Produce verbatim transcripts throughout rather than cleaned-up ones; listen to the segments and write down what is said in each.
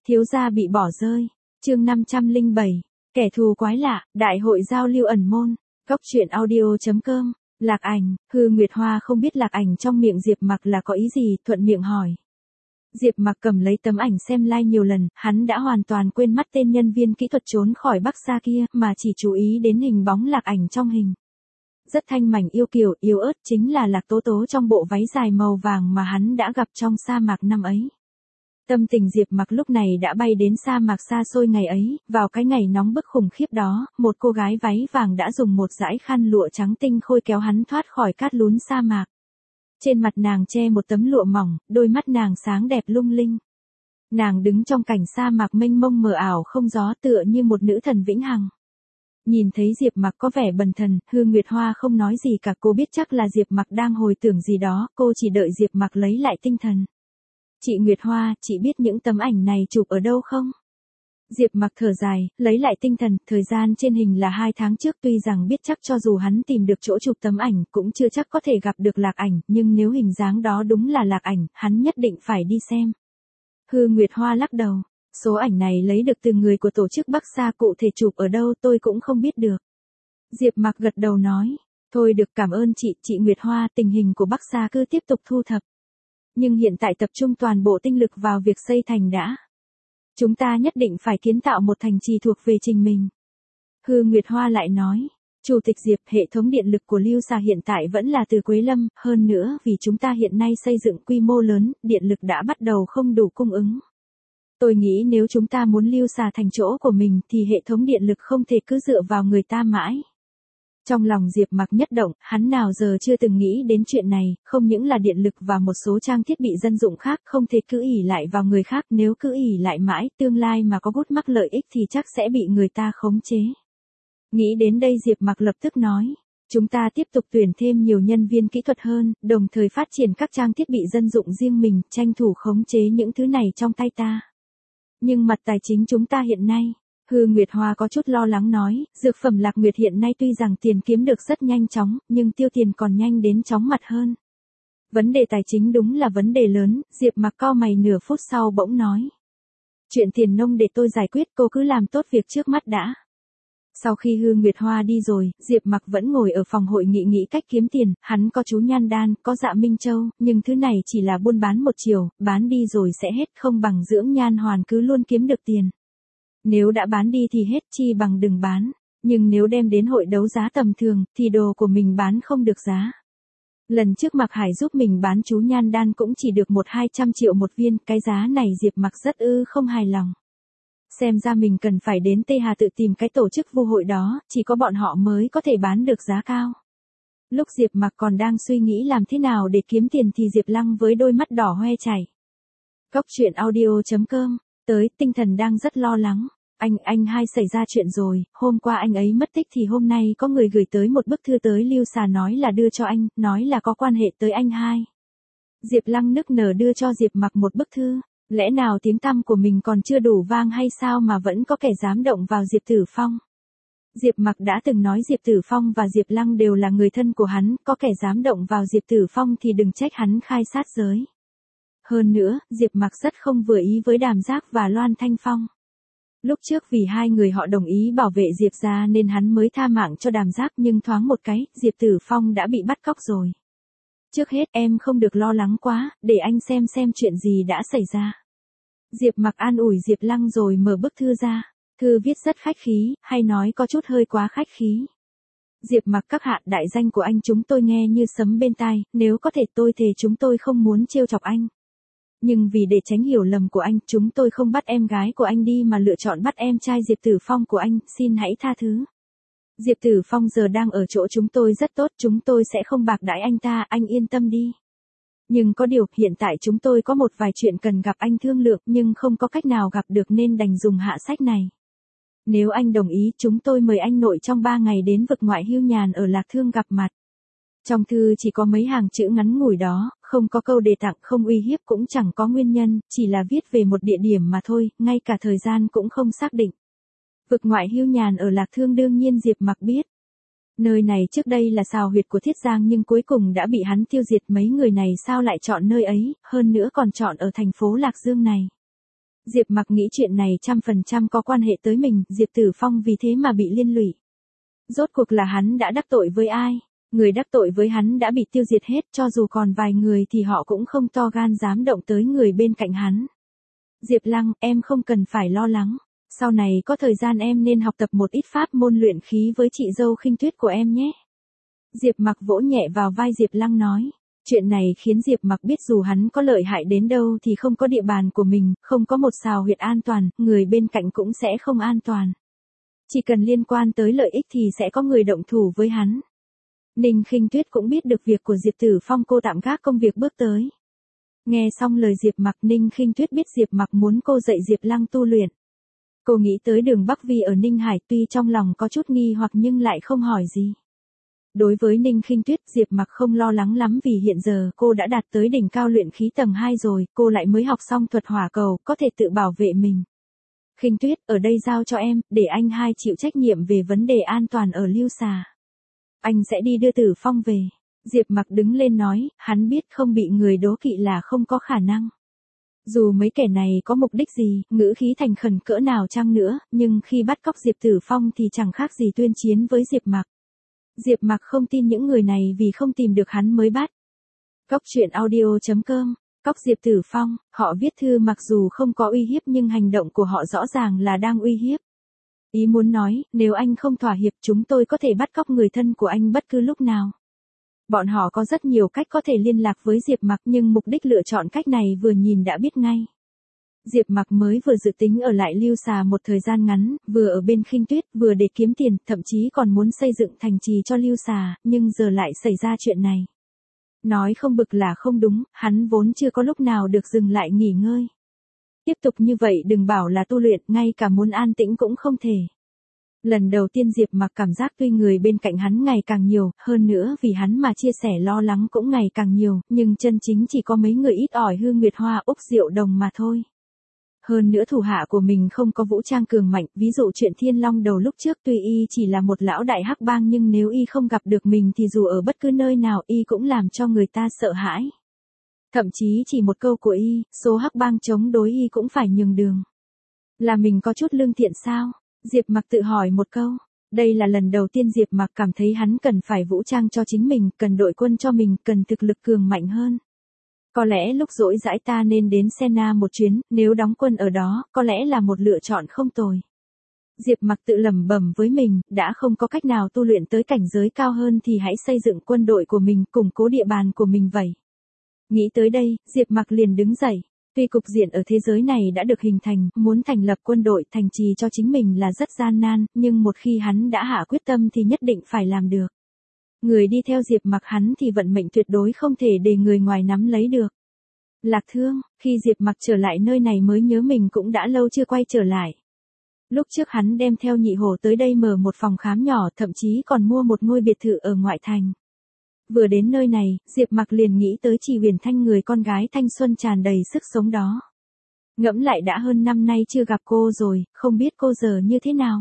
Thiếu gia bị bỏ rơi. Chương năm trăm lẻ bảy. Kẻ thù quái lạ, đại hội giao lưu ẩn môn. Góc truyện audio chấm com. Lạc Ảnh, Hư Nguyệt Hoa không biết Lạc Ảnh trong miệng Diệp Mặc là có ý gì, thuận miệng hỏi. Diệp Mặc cầm lấy tấm ảnh xem like nhiều lần, hắn đã hoàn toàn quên mất tên nhân viên kỹ thuật trốn khỏi Bắc Sa kia, mà chỉ chú ý đến hình bóng Lạc Ảnh trong hình. Rất thanh mảnh yêu kiều, yếu ớt, chính là Lạc Tố Tố trong bộ váy dài màu vàng mà hắn đã gặp trong sa mạc năm ấy. Tâm tình Diệp Mặc lúc này đã bay đến sa mạc xa xôi ngày ấy, vào cái ngày nóng bức khủng khiếp đó, một cô gái váy vàng đã dùng một dải khăn lụa trắng tinh khôi kéo hắn thoát khỏi cát lún sa mạc. Trên mặt nàng che một tấm lụa mỏng, đôi mắt nàng sáng đẹp lung linh. Nàng đứng trong cảnh sa mạc mênh mông mờ ảo không gió tựa như một nữ thần vĩnh hằng. Nhìn thấy Diệp Mặc có vẻ bần thần, Hư Nguyệt Hoa không nói gì cả, cô biết chắc là Diệp Mặc đang hồi tưởng gì đó, cô chỉ đợi Diệp Mặc lấy lại tinh thần. Chị Nguyệt Hoa, chị biết những tấm ảnh này chụp ở đâu không? Diệp Mặc thở dài, lấy lại tinh thần, thời gian trên hình là hai tháng trước, tuy rằng biết chắc cho dù hắn tìm được chỗ chụp tấm ảnh cũng chưa chắc có thể gặp được Lạc Ảnh, nhưng nếu hình dáng đó đúng là Lạc Ảnh, hắn nhất định phải đi xem. Hư Nguyệt Hoa lắc đầu, số ảnh này lấy được từ người của tổ chức Bắc Sa, cụ thể chụp ở đâu tôi cũng không biết được. Diệp Mặc gật đầu nói, thôi được, cảm ơn chị, chị Nguyệt Hoa, tình hình của Bắc Sa cứ tiếp tục thu thập. Nhưng hiện tại tập trung toàn bộ tinh lực vào việc xây thành đã. Chúng ta nhất định phải kiến tạo một thành trì thuộc về trình mình. Hư Nguyệt Hoa lại nói, Chủ tịch Diệp, hệ thống điện lực của Lưu Sa hiện tại vẫn là từ Quế Lâm, hơn nữa vì chúng ta hiện nay xây dựng quy mô lớn, điện lực đã bắt đầu không đủ cung ứng. Tôi nghĩ nếu chúng ta muốn Lưu Sa thành chỗ của mình thì hệ thống điện lực không thể cứ dựa vào người ta mãi. Trong lòng Diệp Mặc nhất động, hắn nào giờ chưa từng nghĩ đến chuyện này, không những là điện lực và một số trang thiết bị dân dụng khác, không thể cứ ỷ lại vào người khác, nếu cứ ỷ lại mãi, tương lai mà có gút mắc lợi ích thì chắc sẽ bị người ta khống chế. Nghĩ đến đây Diệp Mặc lập tức nói, chúng ta tiếp tục tuyển thêm nhiều nhân viên kỹ thuật hơn, đồng thời phát triển các trang thiết bị dân dụng riêng mình, tranh thủ khống chế những thứ này trong tay ta. Nhưng mặt tài chính chúng ta hiện nay, Hư Nguyệt Hoa có chút lo lắng nói, dược phẩm Lạc Nguyệt hiện nay tuy rằng tiền kiếm được rất nhanh chóng, nhưng tiêu tiền còn nhanh đến chóng mặt hơn. Vấn đề tài chính đúng là vấn đề lớn, Diệp Mặc cau mày nửa phút sau bỗng nói. Chuyện tiền nông để tôi giải quyết, cô cứ làm tốt việc trước mắt đã. Sau khi Hư Nguyệt Hoa đi rồi, Diệp Mặc vẫn ngồi ở phòng hội nghị nghĩ cách kiếm tiền, hắn có chú Nhan Đan, có Dạ Minh Châu, nhưng thứ này chỉ là buôn bán một chiều, bán đi rồi sẽ hết, không bằng dưỡng Nhan Hoàn cứ luôn kiếm được tiền. Nếu đã bán đi thì hết, chi bằng đừng bán, nhưng nếu đem đến hội đấu giá tầm thường, thì đồ của mình bán không được giá. Lần trước Mạc Hải giúp mình bán chú Nhan Đan cũng chỉ được một hai trăm triệu một viên, cái giá này Diệp Mặc rất ư không hài lòng. Xem ra mình cần phải đến Tây Hà tự tìm cái tổ chức vu hội đó, chỉ có bọn họ mới có thể bán được giá cao. Lúc Diệp Mặc còn đang suy nghĩ làm thế nào để kiếm tiền thì Diệp Lăng với đôi mắt đỏ hoe chảy. Góc truyện audio chấm com, tới, tinh thần đang rất lo lắng. Anh, anh hai xảy ra chuyện rồi, hôm qua anh ấy mất tích thì hôm nay có người gửi tới một bức thư tới Lưu Sa nói là đưa cho anh, nói là có quan hệ tới anh hai. Diệp Lăng nức nở đưa cho Diệp Mặc một bức thư, lẽ nào tiếng tăm của mình còn chưa đủ vang hay sao mà vẫn có kẻ dám động vào Diệp Tử Phong. Diệp Mặc đã từng nói Diệp Tử Phong và Diệp Lăng đều là người thân của hắn, có kẻ dám động vào Diệp Tử Phong thì đừng trách hắn khai sát giới. Hơn nữa, Diệp Mặc rất không vừa ý với Đàm Giác và Loan Thanh Phong. Lúc trước vì hai người họ đồng ý bảo vệ Diệp gia nên hắn mới tha mạng cho Đàm Giác, nhưng thoáng một cái, Diệp Tử Phong đã bị bắt cóc rồi. Trước hết em không được lo lắng quá, để anh xem xem chuyện gì đã xảy ra. Diệp Mặc an ủi Diệp Lăng rồi mở bức thư ra. Thư viết rất khách khí, hay nói có chút hơi quá khách khí. Diệp Mặc các hạ, đại danh của anh chúng tôi nghe như sấm bên tai, nếu có thể tôi thề chúng tôi không muốn trêu chọc anh. Nhưng vì để tránh hiểu lầm của anh, chúng tôi không bắt em gái của anh đi mà lựa chọn bắt em trai Diệp Tử Phong của anh, xin hãy tha thứ. Diệp Tử Phong giờ đang ở chỗ chúng tôi rất tốt, chúng tôi sẽ không bạc đãi anh ta, anh yên tâm đi. Nhưng có điều, hiện tại chúng tôi có một vài chuyện cần gặp anh thương lượng nhưng không có cách nào gặp được nên đành dùng hạ sách này. Nếu anh đồng ý, chúng tôi mời anh nội trong ba ngày đến vực ngoại hưu nhàn ở Lạc Thương gặp mặt. Trong thư chỉ có mấy hàng chữ ngắn ngủi đó, không có câu đề tặng, không uy hiếp cũng chẳng có nguyên nhân, chỉ là viết về một địa điểm mà thôi, ngay cả thời gian cũng không xác định. Vực ngoại hưu nhàn ở Lạc Thương đương nhiên Diệp Mặc biết. Nơi này trước đây là sào huyệt của Thiết Giang nhưng cuối cùng đã bị hắn tiêu diệt, mấy người này sao lại chọn nơi ấy, hơn nữa còn chọn ở thành phố Lạc Dương này. Diệp Mặc nghĩ chuyện này trăm phần trăm có quan hệ tới mình, Diệp Tử Phong vì thế mà bị liên lụy. Rốt cuộc là hắn đã đắc tội với ai? Người đắc tội với hắn đã bị tiêu diệt hết, cho dù còn vài người thì họ cũng không to gan dám động tới người bên cạnh hắn. Diệp Lăng, em không cần phải lo lắng. Sau này có thời gian em nên học tập một ít pháp môn luyện khí với chị dâu Khinh Tuyết của em nhé. Diệp Mặc vỗ nhẹ vào vai Diệp Lăng nói. Chuyện này khiến Diệp Mặc biết dù hắn có lợi hại đến đâu thì không có địa bàn của mình, không có một sào huyệt an toàn, người bên cạnh cũng sẽ không an toàn. Chỉ cần liên quan tới lợi ích thì sẽ có người động thủ với hắn. Ninh Khinh Tuyết cũng biết được việc của Diệp Tử Phong, cô tạm gác công việc bước tới. Nghe xong lời Diệp Mặc, Ninh Khinh Tuyết biết Diệp Mặc muốn cô dạy Diệp Lăng tu luyện. Cô nghĩ tới Đường Bắc Vi ở Ninh Hải, tuy trong lòng có chút nghi hoặc nhưng lại không hỏi gì. Đối với Ninh Khinh Tuyết, Diệp Mặc không lo lắng lắm vì hiện giờ cô đã đạt tới đỉnh cao luyện khí tầng hai rồi, cô lại mới học xong thuật hỏa cầu, có thể tự bảo vệ mình. Khinh Tuyết, ở đây giao cho em, để anh hai chịu trách nhiệm về vấn đề an toàn ở Lưu Xà. Anh sẽ đi đưa Tử Phong về. Diệp Mặc đứng lên nói, hắn biết không bị người đố kỵ là không có khả năng. Dù mấy kẻ này có mục đích gì, ngữ khí thành khẩn cỡ nào chăng nữa, nhưng khi bắt cóc Diệp Tử Phong thì chẳng khác gì tuyên chiến với Diệp Mặc. Diệp Mặc không tin những người này vì không tìm được hắn mới bắt. Cóc truyện audio chấm com, cóc Diệp Tử Phong, họ viết thư mặc dù không có uy hiếp nhưng hành động của họ rõ ràng là đang uy hiếp. Ý muốn nói, nếu anh không thỏa hiệp chúng tôi có thể bắt cóc người thân của anh bất cứ lúc nào. Bọn họ có rất nhiều cách có thể liên lạc với Diệp Mặc nhưng mục đích lựa chọn cách này vừa nhìn đã biết ngay. Diệp Mặc mới vừa dự tính ở lại Lưu Xà một thời gian ngắn, vừa ở bên Khinh Tuyết, vừa để kiếm tiền, thậm chí còn muốn xây dựng thành trì cho Lưu Xà, nhưng giờ lại xảy ra chuyện này. Nói không bực là không đúng, hắn vốn chưa có lúc nào được dừng lại nghỉ ngơi. Tiếp tục như vậy đừng bảo là tu luyện, ngay cả muốn an tĩnh cũng không thể. Lần đầu tiên Diệp Mặc cảm giác tuy người bên cạnh hắn ngày càng nhiều, hơn nữa vì hắn mà chia sẻ lo lắng cũng ngày càng nhiều, nhưng chân chính chỉ có mấy người ít ỏi Hương Nguyệt Hoa, Úc Diệu Đồng mà thôi. Hơn nữa thủ hạ của mình không có vũ trang cường mạnh, ví dụ chuyện Thiên Long Đầu lúc trước tuy y chỉ là một lão đại hắc bang nhưng nếu y không gặp được mình thì dù ở bất cứ nơi nào y cũng làm cho người ta sợ hãi. Thậm chí chỉ một câu của y, số hắc bang chống đối y cũng phải nhường đường. Là mình có chút lương thiện sao? Diệp Mặc tự hỏi một câu. Đây là lần đầu tiên Diệp Mặc cảm thấy hắn cần phải vũ trang cho chính mình, cần đội quân cho mình, cần thực lực cường mạnh hơn. Có lẽ lúc rỗi rãi ta nên đến Senna một chuyến, nếu đóng quân ở đó, có lẽ là một lựa chọn không tồi. Diệp Mặc tự lẩm bẩm với mình, đã không có cách nào tu luyện tới cảnh giới cao hơn thì hãy xây dựng quân đội của mình, củng cố địa bàn của mình vậy. Nghĩ tới đây, Diệp Mặc liền đứng dậy. Tuy cục diện ở thế giới này đã được hình thành, muốn thành lập quân đội, thành trì cho chính mình là rất gian nan, nhưng một khi hắn đã hạ quyết tâm thì nhất định phải làm được. Người đi theo Diệp Mặc hắn thì vận mệnh tuyệt đối không thể để người ngoài nắm lấy được. Lạc Thương, khi Diệp Mặc trở lại nơi này mới nhớ mình cũng đã lâu chưa quay trở lại. Lúc trước hắn đem theo Nhị Hổ tới đây mở một phòng khám nhỏ, thậm chí còn mua một ngôi biệt thự ở ngoại thành. Vừa đến nơi này, Diệp Mặc liền nghĩ tới Trì Huyền Thanh, người con gái thanh xuân tràn đầy sức sống đó. Ngẫm lại đã hơn năm nay chưa gặp cô rồi, không biết cô giờ như thế nào.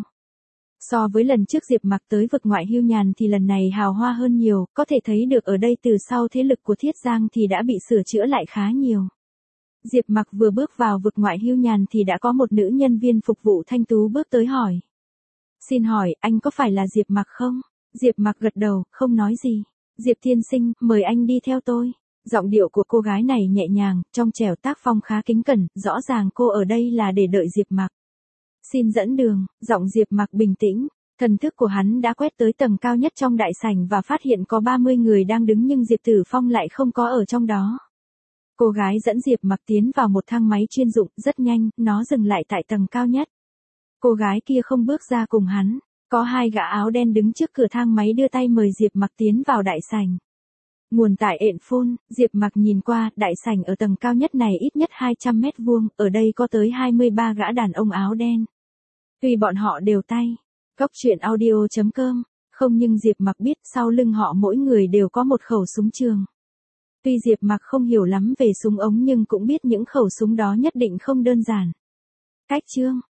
So với lần trước Diệp Mặc tới vực ngoại hưu nhàn thì lần này hào hoa hơn nhiều, có thể thấy được ở đây từ sau thế lực của Thiết Giang thì đã bị sửa chữa lại khá nhiều. Diệp Mặc vừa bước vào vực ngoại hưu nhàn thì đã có một nữ nhân viên phục vụ thanh tú bước tới hỏi. Xin hỏi, anh có phải là Diệp Mặc không? Diệp Mặc gật đầu, không nói gì. Diệp tiên sinh, mời anh đi theo tôi. Giọng điệu của cô gái này nhẹ nhàng, trong trẻo, tác phong khá kính cẩn, rõ ràng cô ở đây là để đợi Diệp Mặc. Xin dẫn đường, giọng Diệp Mặc bình tĩnh. Thần thức của hắn đã quét tới tầng cao nhất trong đại sảnh và phát hiện có ba mươi người đang đứng nhưng Diệp Tử Phong lại không có ở trong đó. Cô gái dẫn Diệp Mặc tiến vào một thang máy chuyên dụng, rất nhanh, nó dừng lại tại tầng cao nhất. Cô gái kia không bước ra cùng hắn. Có hai gã áo đen đứng trước cửa thang máy đưa tay mời Diệp Mặc tiến vào đại sảnh. Nguồn tải ện phun, Diệp Mặc nhìn qua, đại sảnh ở tầng cao nhất này ít nhất hai trăm mét vuông, ở đây có tới hai mươi ba gã đàn ông áo đen. Tuy bọn họ đều tay, cóc truyện audio chấm com, không nhưng Diệp Mặc biết sau lưng họ mỗi người đều có một khẩu súng trường. Tuy Diệp Mặc không hiểu lắm về súng ống nhưng cũng biết những khẩu súng đó nhất định không đơn giản. Cách chương